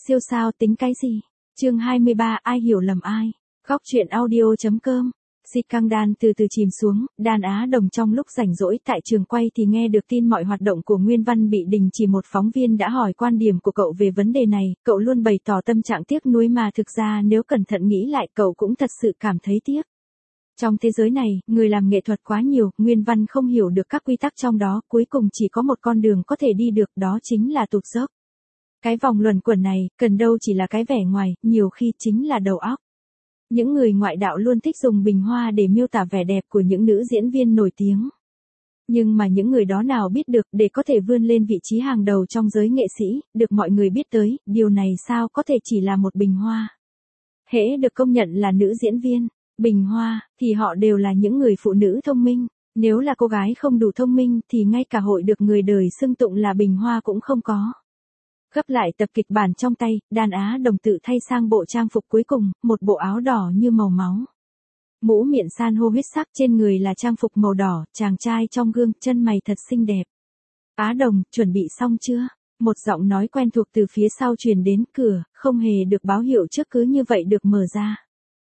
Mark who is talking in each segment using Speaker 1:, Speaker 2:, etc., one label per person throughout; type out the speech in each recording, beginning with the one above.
Speaker 1: siêu sao tính cái gì? Chương 23, ai hiểu lầm ai? Góc truyện audio.com. Scandal từ từ chìm xuống, Đan Á Đồng trong lúc rảnh rỗi tại trường quay thì nghe được tin mọi hoạt động của Nguyên Văn bị đình chỉ. Một phóng viên đã hỏi quan điểm của cậu về vấn đề này, cậu luôn bày tỏ tâm trạng tiếc nuối mà thực ra nếu cẩn thận nghĩ lại cậu cũng thật sự cảm thấy tiếc. Trong thế giới này, người làm nghệ thuật quá nhiều, Nguyên Văn không hiểu được các quy tắc trong đó, cuối cùng chỉ có một con đường có thể đi được, đó chính là tụt dốc. Cái vòng luẩn quẩn này, cần đâu chỉ là cái vẻ ngoài, nhiều khi chính là đầu óc. Những người ngoại đạo luôn thích dùng bình hoa để miêu tả vẻ đẹp của những nữ diễn viên nổi tiếng. Nhưng mà những người đó nào biết được, để có thể vươn lên vị trí hàng đầu trong giới nghệ sĩ, được mọi người biết tới, điều này sao có thể chỉ là một bình hoa. Hễ được công nhận là nữ diễn viên, bình hoa, thì họ đều là những người phụ nữ thông minh. Nếu là cô gái không đủ thông minh thì ngay cả hội được người đời xưng tụng là bình hoa cũng không có. Gấp lại tập kịch bản trong tay, Đan Á Đồng tự thay sang bộ trang phục cuối cùng, một bộ áo đỏ như màu máu. Mũ miệng san hô huyết sắc, trên người là trang phục màu đỏ, chàng trai trong gương, chân mày thật xinh đẹp. Á Đồng, chuẩn bị xong chưa? Một giọng nói quen thuộc từ phía sau truyền đến, cửa, không hề được báo hiệu trước cứ như vậy được mở ra.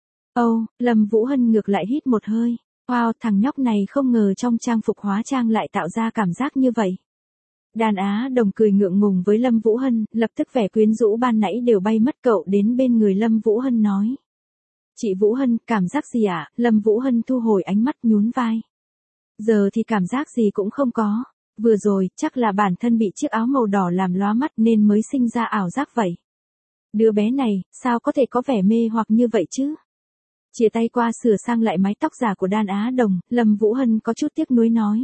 Speaker 1: Lâm Vũ Hân ngược lại hít một hơi. Wow, thằng nhóc này không ngờ trong trang phục hóa trang lại tạo ra cảm giác như vậy. Đan Á Đồng cười ngượng ngùng với Lâm Vũ Hân, lập tức vẻ quyến rũ ban nãy đều bay mất. Cậu đến bên người Lâm Vũ Hân nói. Chị Vũ Hân, cảm giác gì ạ? Lâm Vũ Hân thu hồi ánh mắt nhún vai. Giờ thì cảm giác gì cũng không có. Vừa rồi, chắc là bản thân bị chiếc áo màu đỏ làm lóa mắt nên mới sinh ra ảo giác vậy. Đứa bé này, sao có thể có vẻ mê hoặc như vậy chứ? Chia tay qua sửa sang lại mái tóc giả của Đan Á Đồng, Lâm Vũ Hân có chút tiếc nuối nói.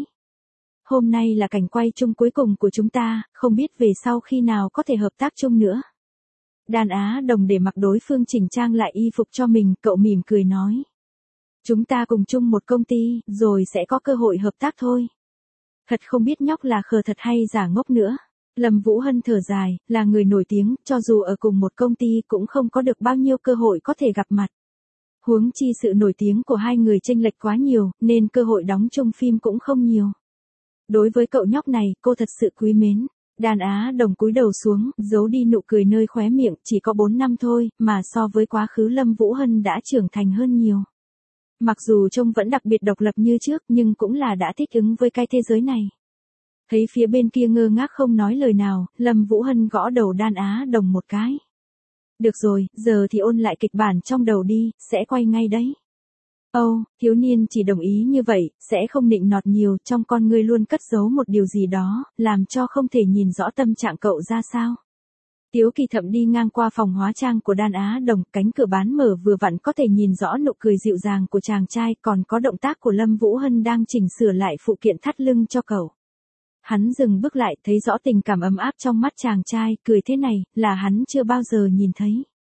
Speaker 1: Hôm nay là cảnh quay chung cuối cùng của chúng ta, không biết về sau khi nào có thể hợp tác chung nữa. Đan Á Đồng để mặc đối phương chỉnh trang lại y phục cho mình, cậu mỉm cười nói. Chúng ta cùng chung một công ty, rồi sẽ có cơ hội hợp tác thôi. Thật không biết nhóc là khờ thật hay giả ngốc nữa. Lâm Vũ Hân thở dài, là người nổi tiếng, cho dù ở cùng một công ty cũng không có được bao nhiêu cơ hội có thể gặp mặt. Huống chi sự nổi tiếng của hai người chênh lệch quá nhiều, nên cơ hội đóng chung phim cũng không nhiều. Đối với cậu nhóc này, cô thật sự quý mến. Đan Á Đồng cúi đầu xuống, giấu đi nụ cười nơi khóe miệng, chỉ có 4 năm thôi, mà so với quá khứ Lâm Vũ Hân đã trưởng thành hơn nhiều. Mặc dù trông vẫn đặc biệt độc lập như trước, nhưng cũng là đã thích ứng với cái thế giới này. Thấy phía bên kia ngơ ngác không nói lời nào, Lâm Vũ Hân gõ đầu Đan Á Đồng một cái. Được rồi, giờ thì ôn lại kịch bản trong đầu đi, sẽ quay ngay đấy. Thiếu niên chỉ đồng ý như vậy, sẽ không nịnh nọt nhiều, trong con ngươi luôn cất giấu một điều gì đó, làm cho không thể nhìn rõ tâm trạng cậu ra sao. Tiếu Kỳ Thậm đi ngang qua phòng hóa trang của Đan Á Đồng, cánh cửa bán mở vừa vặn có thể nhìn rõ nụ cười dịu dàng của chàng trai, còn có động tác của Lâm Vũ Hân đang chỉnh sửa lại phụ kiện thắt lưng cho cậu. Hắn dừng bước lại, thấy rõ tình cảm ấm áp trong mắt chàng trai, cười thế này, là hắn chưa bao giờ nhìn thấy.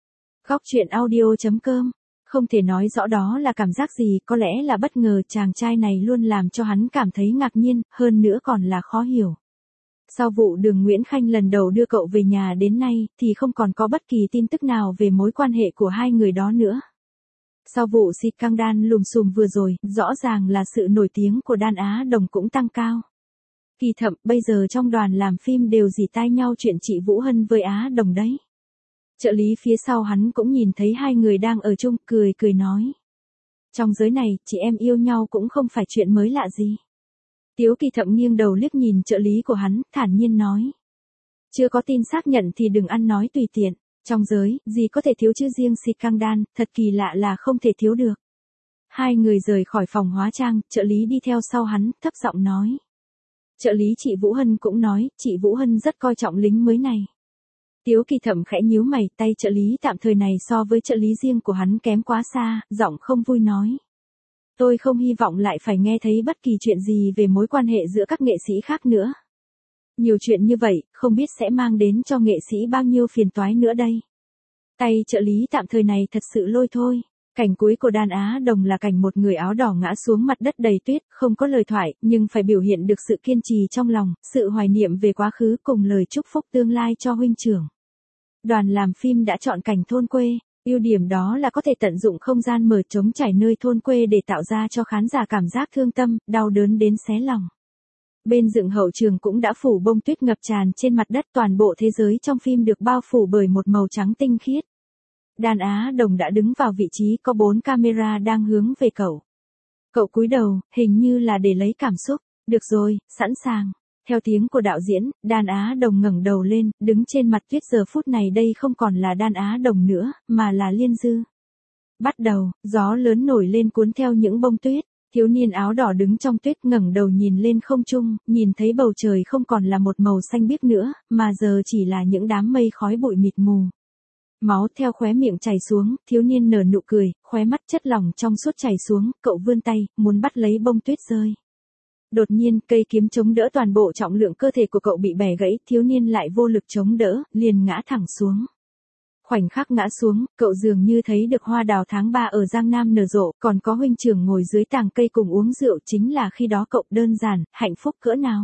Speaker 1: Góc truyện audio.com. Không thể nói rõ đó là cảm giác gì, có lẽ là bất ngờ, chàng trai này luôn làm cho hắn cảm thấy ngạc nhiên, hơn nữa còn là khó hiểu. Sau vụ Đường Nguyễn Khanh lần đầu đưa cậu về nhà đến nay, thì không còn có bất kỳ tin tức nào về mối quan hệ của hai người đó nữa. Sau vụ Scandal lùm xùm vừa rồi, rõ ràng là sự nổi tiếng của Đan Á Đồng cũng tăng cao. Kỳ Thậm, bây giờ trong đoàn làm phim đều rỉ tai nhau chuyện chị Vũ Hân với Á Đồng đấy. Trợ lý phía sau hắn cũng nhìn thấy hai người đang ở chung, cười nói. Trong giới này, chị em yêu nhau cũng không phải chuyện mới lạ gì. Tiếu Kỳ Thậm nghiêng đầu liếc nhìn trợ lý của hắn, thản nhiên nói. Chưa có tin xác nhận thì đừng ăn nói tùy tiện. Trong giới, gì có thể thiếu chứ, riêng Scandal, thật kỳ lạ là không thể thiếu được. Hai người rời khỏi phòng hóa trang, trợ lý đi theo sau hắn, thấp giọng nói. Trợ lý chị Vũ Hân cũng nói, chị Vũ Hân rất coi trọng lính mới này. Tiếu Kỳ Thậm khẽ nhíu mày, tay trợ lý tạm thời này so với trợ lý riêng của hắn kém quá xa, giọng không vui nói. Tôi không hy vọng lại phải nghe thấy bất kỳ chuyện gì về mối quan hệ giữa các nghệ sĩ khác nữa. Nhiều chuyện như vậy, không biết sẽ mang đến cho nghệ sĩ bao nhiêu phiền toái nữa đây. Tay trợ lý tạm thời này thật sự lôi thôi. Cảnh cuối của Đan Á Đồng là cảnh một người áo đỏ ngã xuống mặt đất đầy tuyết, không có lời thoại, nhưng phải biểu hiện được sự kiên trì trong lòng, sự hoài niệm về quá khứ cùng lời chúc phúc tương lai cho huynh trưởng. Đoàn làm phim đã chọn cảnh thôn quê, ưu điểm đó là có thể tận dụng không gian mở trống trải nơi thôn quê để tạo ra cho khán giả cảm giác thương tâm, đau đớn đến xé lòng. bên dựng hậu trường cũng đã phủ bông tuyết ngập tràn trên mặt đất, toàn bộ thế giới trong phim được bao phủ bởi một màu trắng tinh khiết. Đàn Á Đồng đã đứng vào vị trí có 4 camera đang hướng về cậu. Cậu cúi đầu, hình như là để lấy cảm xúc. Được rồi, sẵn sàng. Theo tiếng của đạo diễn, Đàn Á Đồng ngẩng đầu lên, đứng trên mặt tuyết. Giờ phút này đây không còn là Đàn Á Đồng nữa, mà là Liên Dư. Bắt đầu, gió lớn nổi lên cuốn theo những bông tuyết. Thiếu niên áo đỏ đứng trong tuyết ngẩng đầu nhìn lên không trung, nhìn thấy bầu trời không còn là một màu xanh biếc nữa, mà giờ chỉ là những đám mây khói bụi mịt mù. Máu theo khóe miệng chảy xuống, thiếu niên nở nụ cười, khóe mắt chất lỏng trong suốt chảy xuống, cậu vươn tay, muốn bắt lấy bông tuyết rơi. Đột nhiên, cây kiếm chống đỡ toàn bộ trọng lượng cơ thể của cậu bị bẻ gãy, thiếu niên lại vô lực chống đỡ, liền ngã thẳng xuống. Khoảnh khắc ngã xuống, cậu dường như thấy được hoa đào tháng 3 ở Giang Nam nở rộ, còn có huynh trưởng ngồi dưới tàng cây cùng uống rượu, chính là khi đó cậu đơn giản, hạnh phúc cỡ nào.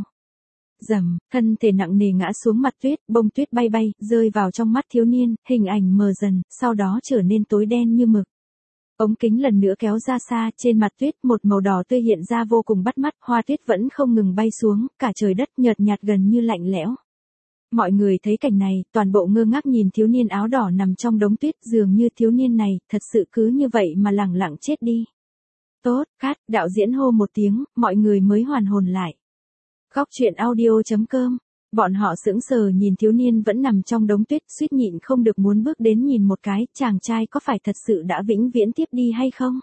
Speaker 1: Rầm, thân thể nặng nề ngã xuống mặt tuyết, bông tuyết bay bay, rơi vào trong mắt thiếu niên, hình ảnh mờ dần, sau đó trở nên tối đen như mực. Ống kính lần nữa kéo ra xa, trên mặt tuyết một màu đỏ tươi hiện ra vô cùng bắt mắt, hoa tuyết vẫn không ngừng bay xuống, cả trời đất nhợt nhạt gần như lạnh lẽo. Mọi người thấy cảnh này, toàn bộ ngơ ngác nhìn thiếu niên áo đỏ nằm trong đống tuyết, dường như thiếu niên này, thật sự cứ như vậy mà lẳng lặng chết đi. Tốt, cắt, đạo diễn hô một tiếng, mọi người mới hoàn hồn lại. Góc truyện audio.com. Bọn họ sững sờ nhìn thiếu niên vẫn nằm trong đống tuyết, suýt nhịn không được muốn bước đến nhìn một cái, chàng trai có phải thật sự đã vĩnh viễn tiếp đi hay không?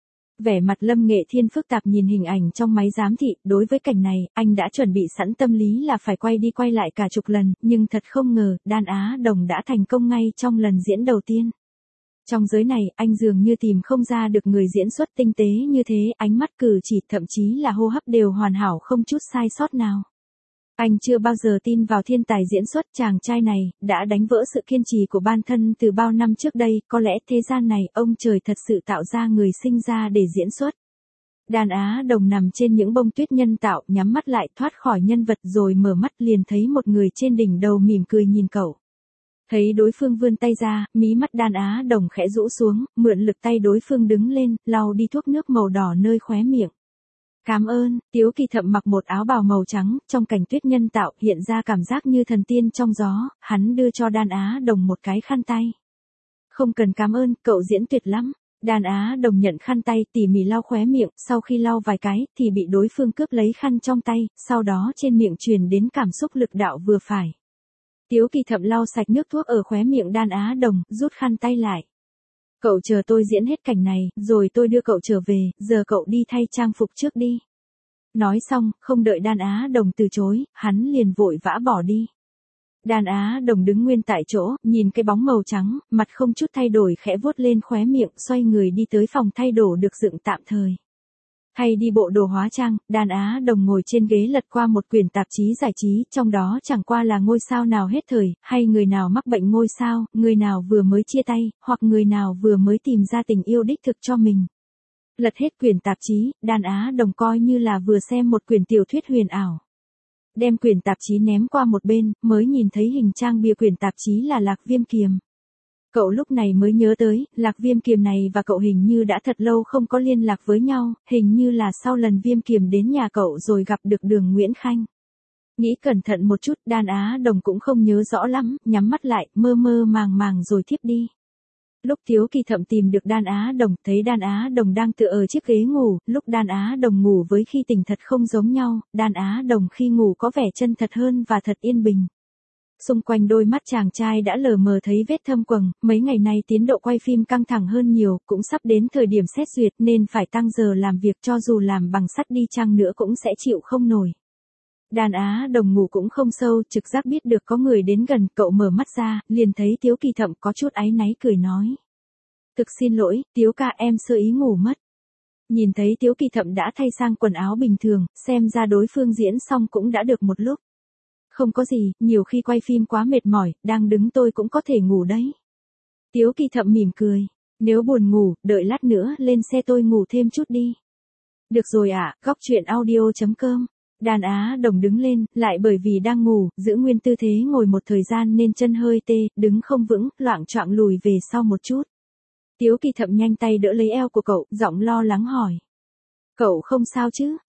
Speaker 1: Vẻ mặt Lâm Nghệ Thiên phức tạp nhìn hình ảnh trong máy giám thị, đối với cảnh này, anh đã chuẩn bị sẵn tâm lý là phải quay đi quay lại cả chục lần, nhưng thật không ngờ, Đàn Á Đồng đã thành công ngay trong lần diễn đầu tiên. Trong giới này, anh dường như tìm không ra được người diễn xuất tinh tế như thế, ánh mắt cử chỉ, thậm chí là hô hấp đều hoàn hảo không chút sai sót nào. Anh chưa bao giờ tin vào thiên tài diễn xuất, chàng trai này, đã đánh vỡ sự kiên trì của bản thân từ bao năm trước đây, có lẽ thế gian này, ông trời thật sự tạo ra người sinh ra để diễn xuất. Đàn Á Đồng nằm trên những bông tuyết nhân tạo, nhắm mắt lại thoát khỏi nhân vật rồi mở mắt liền thấy một người trên đỉnh đầu mỉm cười nhìn cậu. Thấy đối phương vươn tay ra, mí mắt Đàn Á Đồng khẽ rũ xuống, mượn lực tay đối phương đứng lên, lau đi thuốc nước màu đỏ nơi khóe miệng. Cảm ơn, Tiếu Kỳ Thậm mặc một áo bào màu trắng, trong cảnh tuyết nhân tạo hiện ra cảm giác như thần tiên trong gió, hắn đưa cho Đàn Á Đồng một cái khăn tay. Không cần cảm ơn, cậu diễn tuyệt lắm. Đàn Á Đồng nhận khăn tay tỉ mỉ lau khóe miệng, sau khi lau vài cái, thì bị đối phương cướp lấy khăn trong tay, sau đó trên miệng truyền đến cảm xúc lực đạo vừa phải. Tiếu Kỳ Thậm lau sạch nước thuốc ở khóe miệng Đàn Á Đồng, rút khăn tay lại. Cậu chờ tôi diễn hết cảnh này, rồi tôi đưa cậu trở về, giờ cậu đi thay trang phục trước đi. Nói xong, không đợi Đàn Á Đồng từ chối, hắn liền vội vã bỏ đi. Đàn Á Đồng đứng nguyên tại chỗ, nhìn cái bóng màu trắng, mặt không chút thay đổi khẽ vuốt lên khóe miệng, xoay người đi tới phòng thay đồ được dựng tạm thời. Thay đi bộ đồ hóa trang, Đàn Á Đồng ngồi trên ghế lật qua một quyển tạp chí giải trí, trong đó chẳng qua là ngôi sao nào hết thời, hay người nào mắc bệnh ngôi sao, người nào vừa mới chia tay, hoặc người nào vừa mới tìm ra tình yêu đích thực cho mình. Lật hết quyển tạp chí, Đàn Á Đồng coi như là vừa xem một quyển tiểu thuyết huyền ảo. Đem quyển tạp chí ném qua một bên, mới nhìn thấy hình trang bìa quyển tạp chí là Lạc Viêm Kiềm. Cậu lúc này mới nhớ tới, Lạc Viêm Kiềm này và cậu hình như đã thật lâu không có liên lạc với nhau, hình như là sau lần Viêm Kiềm đến nhà cậu rồi gặp được Đường Nguyễn Khanh. Nghĩ cẩn thận một chút, Đàn Á Đồng cũng không nhớ rõ lắm, nhắm mắt lại, mơ mơ màng màng rồi thiếp đi. Lúc Tiếu Kỳ Thậm tìm được Đàn Á Đồng, thấy Đàn Á Đồng đang tựa ở chiếc ghế ngủ, lúc Đàn Á Đồng ngủ với khi tỉnh thật không giống nhau, Đàn Á Đồng khi ngủ có vẻ chân thật hơn và thật yên bình. Xung quanh đôi mắt chàng trai đã lờ mờ thấy vết thâm quầng, mấy ngày nay tiến độ quay phim căng thẳng hơn nhiều, cũng sắp đến thời điểm xét duyệt nên phải tăng giờ làm việc, cho dù làm bằng sắt đi chăng nữa cũng sẽ chịu không nổi. Đàn Á Đồng ngủ cũng không sâu, trực giác biết được có người đến gần, cậu mở mắt ra, liền thấy Tiếu Kỳ Thậm có chút áy náy cười nói. Thực xin lỗi, Tiếu ca, em sơ ý ngủ mất. Nhìn thấy Tiếu Kỳ Thậm đã thay sang quần áo bình thường, xem ra đối phương diễn xong cũng đã được một lúc. Không có gì, nhiều khi quay phim quá mệt mỏi, đang đứng tôi cũng có thể ngủ đấy. Tiếu Kỳ Thậm mỉm cười. Nếu buồn ngủ, đợi lát nữa lên xe tôi ngủ thêm chút đi. Được rồi ạ, góc truyện audio.com. Đàn Á Đồng đứng lên, lại bởi vì đang ngủ, giữ nguyên tư thế ngồi một thời gian nên chân hơi tê, đứng không vững, loạng choạng lùi về sau một chút. Tiếu Kỳ Thậm nhanh tay đỡ lấy eo của cậu, giọng lo lắng hỏi. Cậu không sao chứ,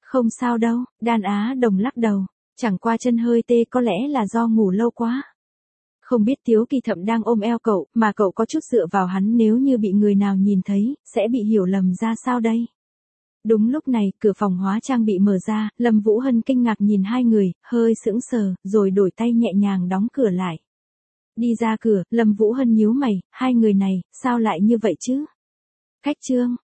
Speaker 1: Không sao đâu, Đan Á Đồng lắc đầu. Chẳng qua chân hơi tê, có lẽ là do ngủ lâu quá. Không biết Tiếu Kỳ Thậm đang ôm eo cậu, mà cậu có chút dựa vào hắn, nếu như bị người nào nhìn thấy, sẽ bị hiểu lầm ra sao đây? Đúng lúc này, cửa phòng hóa trang bị mở ra, Lâm Vũ Hân kinh ngạc nhìn hai người, hơi sững sờ, rồi đổi tay nhẹ nhàng đóng cửa lại. Đi ra cửa, Lâm Vũ Hân nhíu mày, hai người này, sao lại như vậy chứ? Cách trương,